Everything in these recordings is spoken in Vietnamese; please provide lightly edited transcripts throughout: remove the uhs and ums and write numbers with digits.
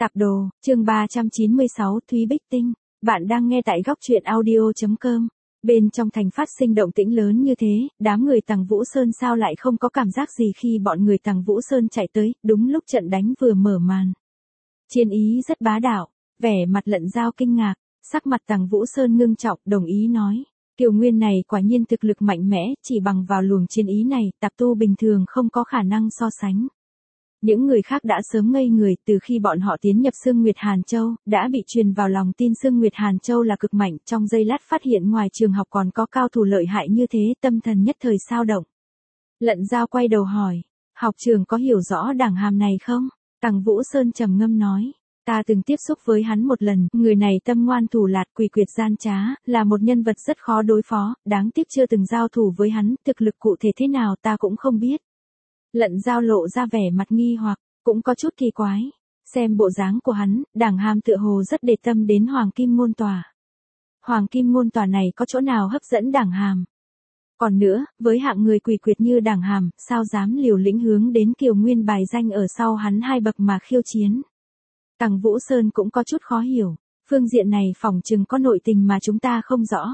Tạp đồ, chương 396 Thúy Bích Tinh. Bạn đang nghe tại góc truyện audio.com. Bên trong thành phát sinh động tĩnh lớn như thế, đám người Tằng Vũ Sơn sao lại không có cảm giác gì khi bọn người Tằng Vũ Sơn chạy tới, đúng lúc trận đánh vừa mở màn. Chiến ý rất bá đạo, vẻ mặt Lận Giao kinh ngạc, sắc mặt Tằng Vũ Sơn ngưng trọng, đồng ý nói. Kiều Nguyên này quả nhiên thực lực mạnh mẽ, chỉ bằng vào luồng chiến ý này, tạp tu bình thường không có khả năng so sánh. Những người khác đã sớm ngây người từ khi bọn họ tiến nhập Sương Nguyệt Hàn Châu, đã bị truyền vào lòng tin Sương Nguyệt Hàn Châu là cực mạnh, trong giây lát phát hiện ngoài trường học còn có cao thủ lợi hại như thế, tâm thần nhất thời sao động. Lận Giao quay đầu hỏi, học trường có hiểu rõ Đảng Hàm này không? Tằng Vũ Sơn trầm ngâm nói, ta từng tiếp xúc với hắn một lần, người này tâm ngoan thủ lạt, quỷ quyệt gian trá, là một nhân vật rất khó đối phó, đáng tiếc chưa từng giao thủ với hắn, thực lực cụ thể thế nào ta cũng không biết. Lận Giao lộ ra vẻ mặt nghi hoặc, cũng có chút kỳ quái. Xem bộ dáng của hắn, Đảng Hàm tựa hồ rất để tâm đến Hoàng Kim Ngôn Tòa. Hoàng Kim Ngôn Tòa này có chỗ nào hấp dẫn Đảng Hàm? Còn nữa, với hạng người quỷ quyệt như Đảng Hàm, sao dám liều lĩnh hướng đến Kiều Nguyên bài danh ở sau hắn 2 bậc mà khiêu chiến? Tằng Vũ Sơn cũng có chút khó hiểu, phương diện này phỏng chừng có nội tình mà chúng ta không rõ.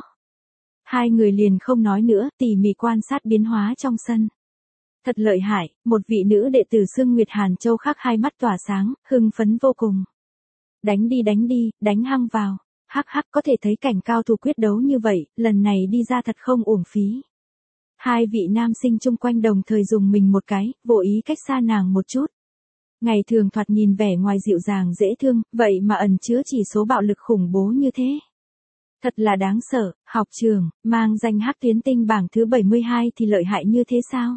Hai người liền không nói nữa, tỉ mỉ quan sát biến hóa trong sân. Thật lợi hại, một vị nữ đệ tử Sương Nguyệt Hàn Châu khác hai mắt tỏa sáng, hưng phấn vô cùng. Đánh đi, đánh hăng vào. Hắc hắc, có thể thấy cảnh cao thủ quyết đấu như vậy, lần này đi ra thật không uổng phí. Hai vị nam sinh chung quanh đồng thời dùng mình một cái, vô ý cách xa nàng một chút. Ngày thường thoạt nhìn vẻ ngoài dịu dàng dễ thương, vậy mà ẩn chứa chỉ số bạo lực khủng bố như thế. Thật là đáng sợ, học trường, mang danh Hắc Tuyến Tinh bảng thứ 72 thì lợi hại như thế sao?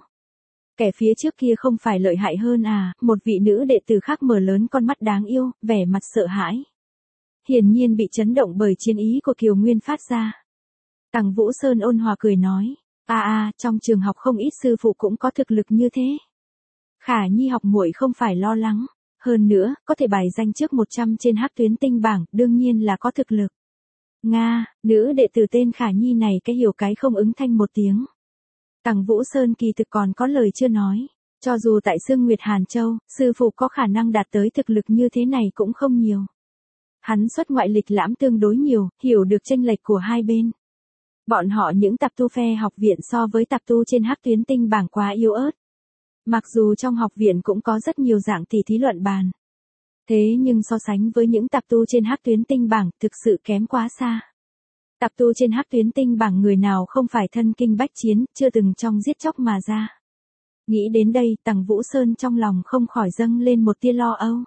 Kẻ phía trước kia không phải lợi hại hơn à? Một vị nữ đệ tử khác mở lớn con mắt đáng yêu, vẻ mặt sợ hãi. Hiển nhiên bị chấn động bởi chiến ý của Kiều Nguyên phát ra. Tằng Vũ Sơn ôn hòa cười nói, trong trường học không ít sư phụ cũng có thực lực như thế. Khả Nhi học muội không phải lo lắng, hơn nữa, có thể bài danh trước 100 trên Hắc Tuyến Tinh bảng, đương nhiên là có thực lực. Nga, nữ đệ tử tên Khả Nhi này cái hiểu cái không ứng thanh một tiếng. Tằng Vũ Sơn kỳ thực còn có lời chưa nói, cho dù tại Sương Nguyệt Hàn Châu, sư phụ có khả năng đạt tới thực lực như thế này cũng không nhiều. Hắn xuất ngoại lịch lãm tương đối nhiều, hiểu được chênh lệch của hai bên. Bọn họ những tạp tu phe học viện so với tạp tu trên Hắc Tuyến Tinh bảng quá yếu ớt. Mặc dù trong học viện cũng có rất nhiều dạng tỉ thí luận bàn. Thế nhưng so sánh với những tạp tu trên Hắc Tuyến Tinh bảng thực sự kém quá xa. Tạp tu trên Hắc Tuyến Tinh bảng người nào không phải thân kinh bách chiến, chưa từng trong giết chóc mà ra. Nghĩ đến đây, Tằng Vũ Sơn trong lòng không khỏi dâng lên một tia lo âu.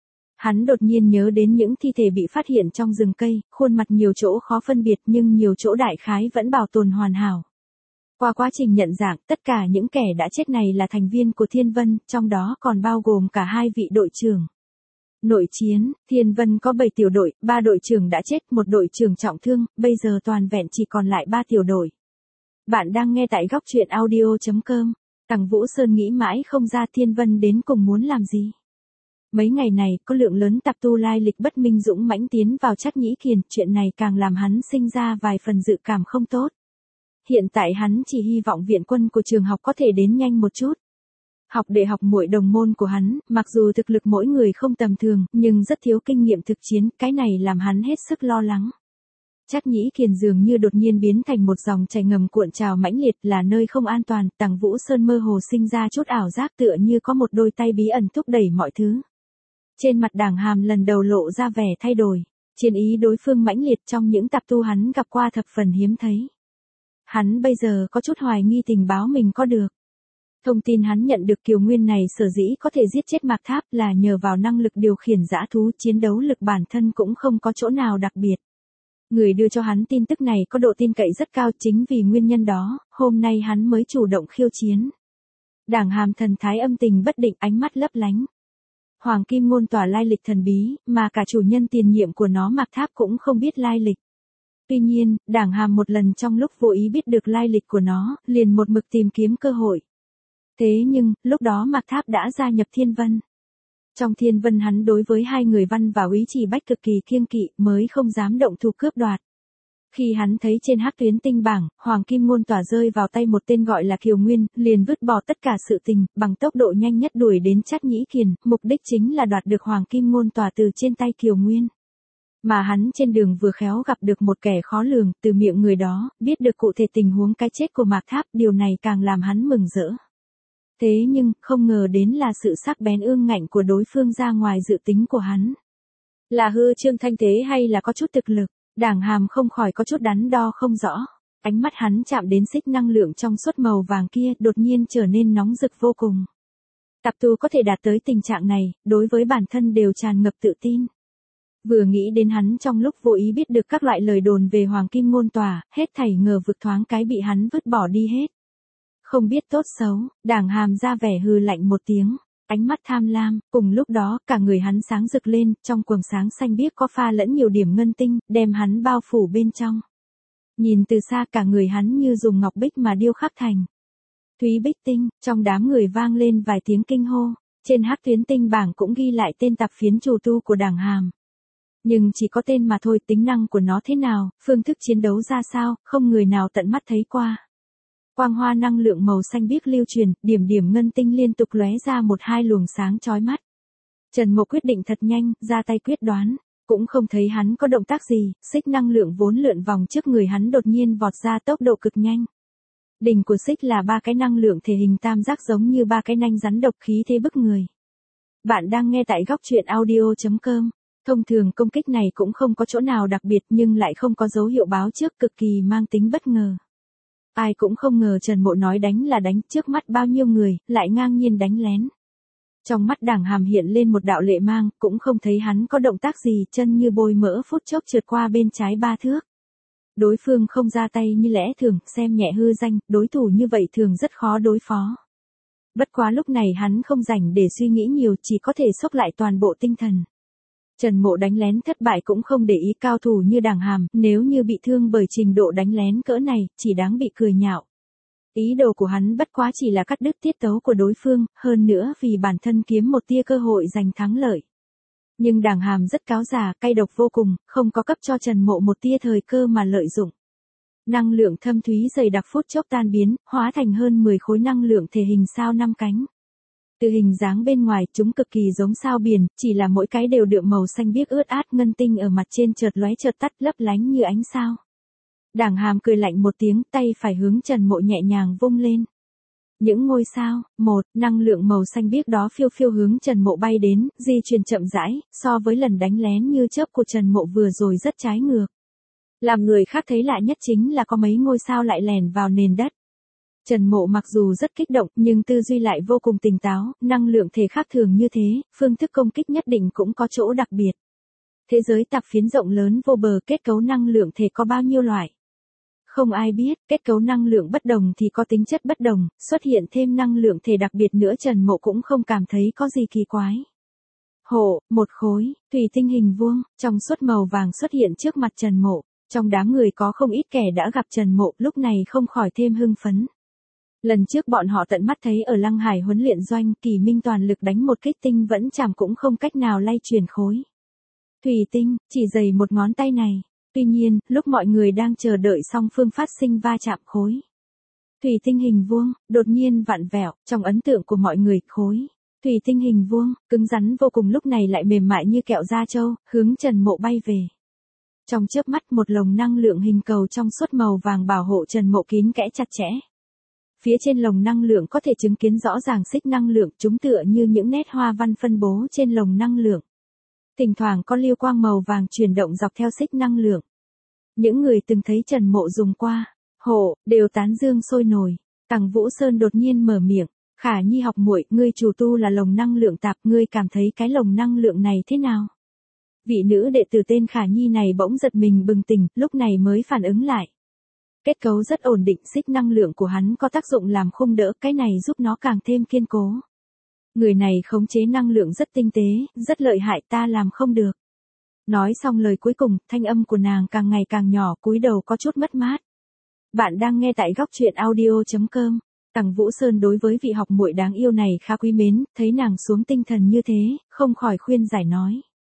Hắn đột nhiên nhớ đến những thi thể bị phát hiện trong rừng cây, khuôn mặt nhiều chỗ khó phân biệt nhưng nhiều chỗ đại khái vẫn bảo tồn hoàn hảo. Qua quá trình nhận dạng, tất cả những kẻ đã chết này là thành viên của Thiên Vân, trong đó còn bao gồm cả 2 vị đội trưởng. Nội chiến, Thiên Vân có 7 tiểu đội, 3 đội trưởng đã chết, 1 đội trưởng trọng thương, bây giờ toàn vẹn chỉ còn lại 3 tiểu đội. Bạn đang nghe tại góc truyện audio.com. Tằng Vũ Sơn nghĩ mãi không ra Thiên Vân đến cùng muốn làm gì. Mấy ngày này, có lượng lớn tạp tu lai lịch bất minh dũng mãnh tiến vào Trắc Nhĩ Kiền, chuyện này càng làm hắn sinh ra vài phần dự cảm không tốt. Hiện tại hắn chỉ hy vọng viện quân của trường học có thể đến nhanh một chút. Học đệ học muội đồng môn của hắn, mặc dù thực lực mỗi người không tầm thường, nhưng rất thiếu kinh nghiệm thực chiến, cái này làm hắn hết sức lo lắng. Trắc Nhĩ Kiền dường như đột nhiên biến thành một dòng chảy ngầm cuộn trào mãnh liệt, là nơi không an toàn, Tằng Vũ Sơn mơ hồ sinh ra chút ảo giác tựa như có một đôi tay bí ẩn thúc đẩy mọi thứ. Trên mặt Đảng Hàm lần đầu lộ ra vẻ thay đổi, chiến ý đối phương mãnh liệt trong những tạp tu hắn gặp qua thập phần hiếm thấy. Hắn bây giờ có chút hoài nghi tình báo mình có được. Thông tin hắn nhận được Kiều Nguyên này sở dĩ có thể giết chết Mạc Tháp là nhờ vào năng lực điều khiển dã thú, chiến đấu lực bản thân cũng không có chỗ nào đặc biệt. Người đưa cho hắn tin tức này có độ tin cậy rất cao, chính vì nguyên nhân đó, hôm nay hắn mới chủ động khiêu chiến. Đảng Hàm thần thái âm tình bất định, ánh mắt lấp lánh. Hoàng Kim Ngôn Tòa lai lịch thần bí, mà cả chủ nhân tiền nhiệm của nó Mạc Tháp cũng không biết lai lịch. Tuy nhiên, Đảng Hàm một lần trong lúc vô ý biết được lai lịch của nó, liền một mực tìm kiếm cơ hội. Thế nhưng, lúc đó Mạc Tháp đã gia nhập Thiên Vân. Trong Thiên Vân hắn đối với 2 người Văn và Úy Chỉ Bách cực kỳ kiêng kỵ, mới không dám động thủ cướp đoạt. Khi hắn thấy trên hắc tuyến tinh bảng, Hoàng Kim Ngôn Tỏa rơi vào tay một tên gọi là Kiều Nguyên, liền vứt bỏ tất cả sự tình, bằng tốc độ nhanh nhất đuổi đến Trác Nhĩ Kiền, mục đích chính là đoạt được Hoàng Kim Ngôn Tỏa từ trên tay Kiều Nguyên. Mà hắn trên đường vừa khéo gặp được một kẻ khó lường, từ miệng người đó, biết được cụ thể tình huống cái chết của Mạc Tháp, điều này càng làm hắn mừng rỡ. Thế nhưng, không ngờ đến là sự sắc bén ương ngạnh của đối phương ra ngoài dự tính của hắn. Là hư trương thanh thế hay là có chút thực lực, Đảng Hàm không khỏi có chút đắn đo không rõ. Ánh mắt hắn chạm đến xích năng lượng trong suốt màu vàng kia, đột nhiên trở nên nóng rực vô cùng. Tạp tu có thể đạt tới tình trạng này, đối với bản thân đều tràn ngập tự tin. Vừa nghĩ đến hắn trong lúc vô ý biết được các loại lời đồn về Hoàng Kim Ngôn Tỏa, hết thảy ngờ vực thoáng cái bị hắn vứt bỏ đi hết. Không biết tốt xấu, Đảng Hàm ra vẻ hừ lạnh một tiếng, ánh mắt tham lam, cùng lúc đó cả người hắn sáng rực lên, trong quầng sáng xanh biếc có pha lẫn nhiều điểm ngân tinh, đem hắn bao phủ bên trong. Nhìn từ xa cả người hắn như dùng ngọc bích mà điêu khắc thành. Thúy Bích Tinh, trong đám người vang lên vài tiếng kinh hô, trên hắc tuyến tinh bảng cũng ghi lại tên tạp phiến chủ tu của Đảng Hàm. Nhưng chỉ có tên mà thôi, tính năng của nó thế nào, phương thức chiến đấu ra sao, không người nào tận mắt thấy qua. Quang hoa năng lượng màu xanh biếc lưu truyền, điểm điểm ngân tinh liên tục lóe ra một hai luồng sáng chói mắt. Trần Mộ quyết định thật nhanh, ra tay quyết đoán, cũng không thấy hắn có động tác gì, xích năng lượng vốn lượn vòng trước người hắn đột nhiên vọt ra tốc độ cực nhanh. Đỉnh của xích là ba cái năng lượng thể hình tam giác giống như ba cái nanh rắn độc, khí thế bức người. Bạn đang nghe tại góc truyện audio.com. Thông thường công kích này cũng không có chỗ nào đặc biệt nhưng lại không có dấu hiệu báo trước, cực kỳ mang tính bất ngờ. Ai cũng không ngờ Trần Mộ nói đánh là đánh, trước mắt bao nhiêu người, lại ngang nhiên đánh lén. Trong mắt Đảng Hàm hiện lên một đạo lệ mang, cũng không thấy hắn có động tác gì, chân như bôi mỡ phút chốc trượt qua bên trái 3 thước. Đối phương không ra tay như lẽ thường, xem nhẹ hư danh, đối thủ như vậy thường rất khó đối phó. Bất quá lúc này hắn không rảnh để suy nghĩ nhiều, chỉ có thể xốc lại toàn bộ tinh thần. Trần Mộ đánh lén thất bại cũng không để ý, cao thủ như Đảng Hàm, nếu như bị thương bởi trình độ đánh lén cỡ này, chỉ đáng bị cười nhạo. Ý đồ của hắn bất quá chỉ là cắt đứt tiết tấu của đối phương, hơn nữa vì bản thân kiếm một tia cơ hội giành thắng lợi. Nhưng Đảng Hàm rất cáo già, cay độc vô cùng, không có cấp cho Trần Mộ một tia thời cơ mà lợi dụng. Năng lượng thâm thúy dày đặc phút chốc tan biến, hóa thành hơn 10 khối năng lượng thể hình sao 5 cánh. Từ hình dáng bên ngoài, chúng cực kỳ giống sao biển, chỉ là mỗi cái đều đượm màu xanh biếc ướt át, ngân tinh ở mặt trên chợt lóe chợt tắt, lấp lánh như ánh sao. Đảng Hàm cười lạnh một tiếng, tay phải hướng Trần Mộ nhẹ nhàng vung lên. Những ngôi sao, năng lượng màu xanh biếc đó phiêu phiêu hướng Trần Mộ bay đến, di chuyển chậm rãi, so với lần đánh lén như chớp của Trần Mộ vừa rồi rất trái ngược. Làm người khác thấy lạ nhất chính là có mấy ngôi sao lại lẻn vào nền đất. Trần Mộ mặc dù rất kích động nhưng tư duy lại vô cùng tỉnh táo, năng lượng thể khác thường như thế, phương thức công kích nhất định cũng có chỗ đặc biệt. Thế giới tạp phiến rộng lớn vô bờ, kết cấu năng lượng thể có bao nhiêu loại? Không ai biết, kết cấu năng lượng bất đồng thì có tính chất bất đồng, xuất hiện thêm năng lượng thể đặc biệt nữa Trần Mộ cũng không cảm thấy có gì kỳ quái. Một khối, thủy tinh hình vuông, trong suốt màu vàng xuất hiện trước mặt Trần Mộ, trong đám người có không ít kẻ đã gặp Trần Mộ, lúc này không khỏi thêm hưng phấn. Lần trước bọn họ tận mắt thấy ở Lăng Hải huấn luyện doanh, Kỳ Minh toàn lực đánh một kích tinh vẫn chạm cũng không cách nào lay chuyển khối. Thủy tinh, chỉ dày một ngón tay này. Tuy nhiên, lúc mọi người đang chờ đợi song phương phát sinh va chạm khối. Thủy tinh hình vuông, đột nhiên vặn vẹo, trong ấn tượng của mọi người, khối. Thủy tinh hình vuông, cứng rắn vô cùng lúc này lại mềm mại như kẹo da trâu, hướng Trần Mộ bay về. Trong chớp mắt một lồng năng lượng hình cầu trong suốt màu vàng bảo hộ Trần Mộ kín kẽ chặt chẽ. Phía trên lồng năng lượng có thể chứng kiến rõ ràng xích năng lượng, chúng tựa như những nét hoa văn phân bố trên lồng năng lượng. Thỉnh thoảng có lưu quang màu vàng chuyển động dọc theo xích năng lượng. Những người từng thấy Trần Mộ dùng qua, đều tán dương sôi nổi. Tằng Vũ Sơn đột nhiên mở miệng, Khả Nhi học muội, ngươi chủ tu là lồng năng lượng tạp, ngươi cảm thấy cái lồng năng lượng này thế nào? Vị nữ đệ tử tên Khả Nhi này bỗng giật mình bừng tỉnh, lúc này mới phản ứng lại. Kết cấu rất ổn định, xích năng lượng của hắn có tác dụng làm khung đỡ, cái này giúp nó càng thêm kiên cố. Người này khống chế năng lượng rất tinh tế, rất lợi hại, ta làm không được. Nói xong lời cuối cùng, thanh âm của nàng càng ngày càng nhỏ, cúi đầu có chút mất mát. Bạn đang nghe tại góc truyện audio.com. Tằng Vũ Sơn đối với vị học muội đáng yêu này khá quý mến, thấy nàng xuống tinh thần như thế, không khỏi khuyên giải nói.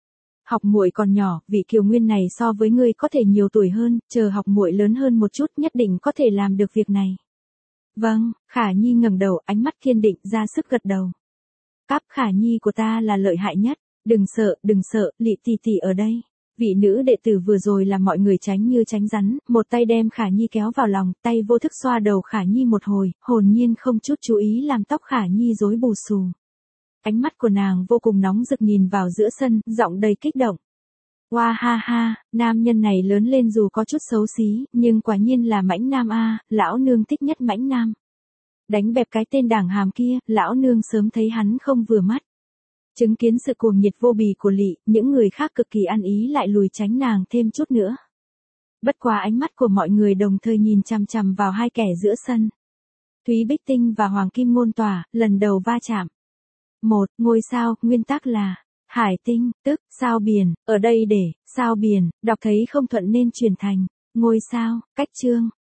học muội còn nhỏ, vị Kiều Nguyên này so với ngươi có thể nhiều tuổi hơn, chờ học muội lớn hơn một chút nhất định có thể làm được việc này. Vâng, Khả Nhi ngẩng đầu, ánh mắt kiên định, ra sức gật đầu. Cáp Khả Nhi của ta là lợi hại nhất, đừng sợ, Lị tỷ tỷ ở đây. Vị nữ đệ tử vừa rồi làm mọi người tránh như tránh rắn, một tay đem Khả Nhi kéo vào lòng, tay vô thức xoa đầu Khả Nhi một hồi, hồn nhiên không chút chú ý làm tóc Khả Nhi rối bù xù. Ánh mắt của nàng vô cùng nóng rực nhìn vào giữa sân, giọng đầy kích động. Hoa ha ha, nam nhân này lớn lên dù có chút xấu xí, nhưng quả nhiên là mãnh nam a, lão nương thích nhất mãnh nam. Đánh bẹp cái tên đảng hàm kia, lão nương sớm thấy hắn không vừa mắt. Chứng kiến sự cuồng nhiệt vô bì của Lị, những người khác cực kỳ ăn ý lại lùi tránh nàng thêm chút nữa. Bất quá ánh mắt của mọi người đồng thời nhìn chằm chằm vào hai kẻ giữa sân. Thúy Bích Tinh và Hoàng Kim Ngôn Tỏa, lần đầu va chạm. Một, ngôi sao, nguyên tắc là hải tinh, tức sao biển, ở đây để sao biển, đọc thấy không thuận nên chuyển thành ngôi sao, cách chương.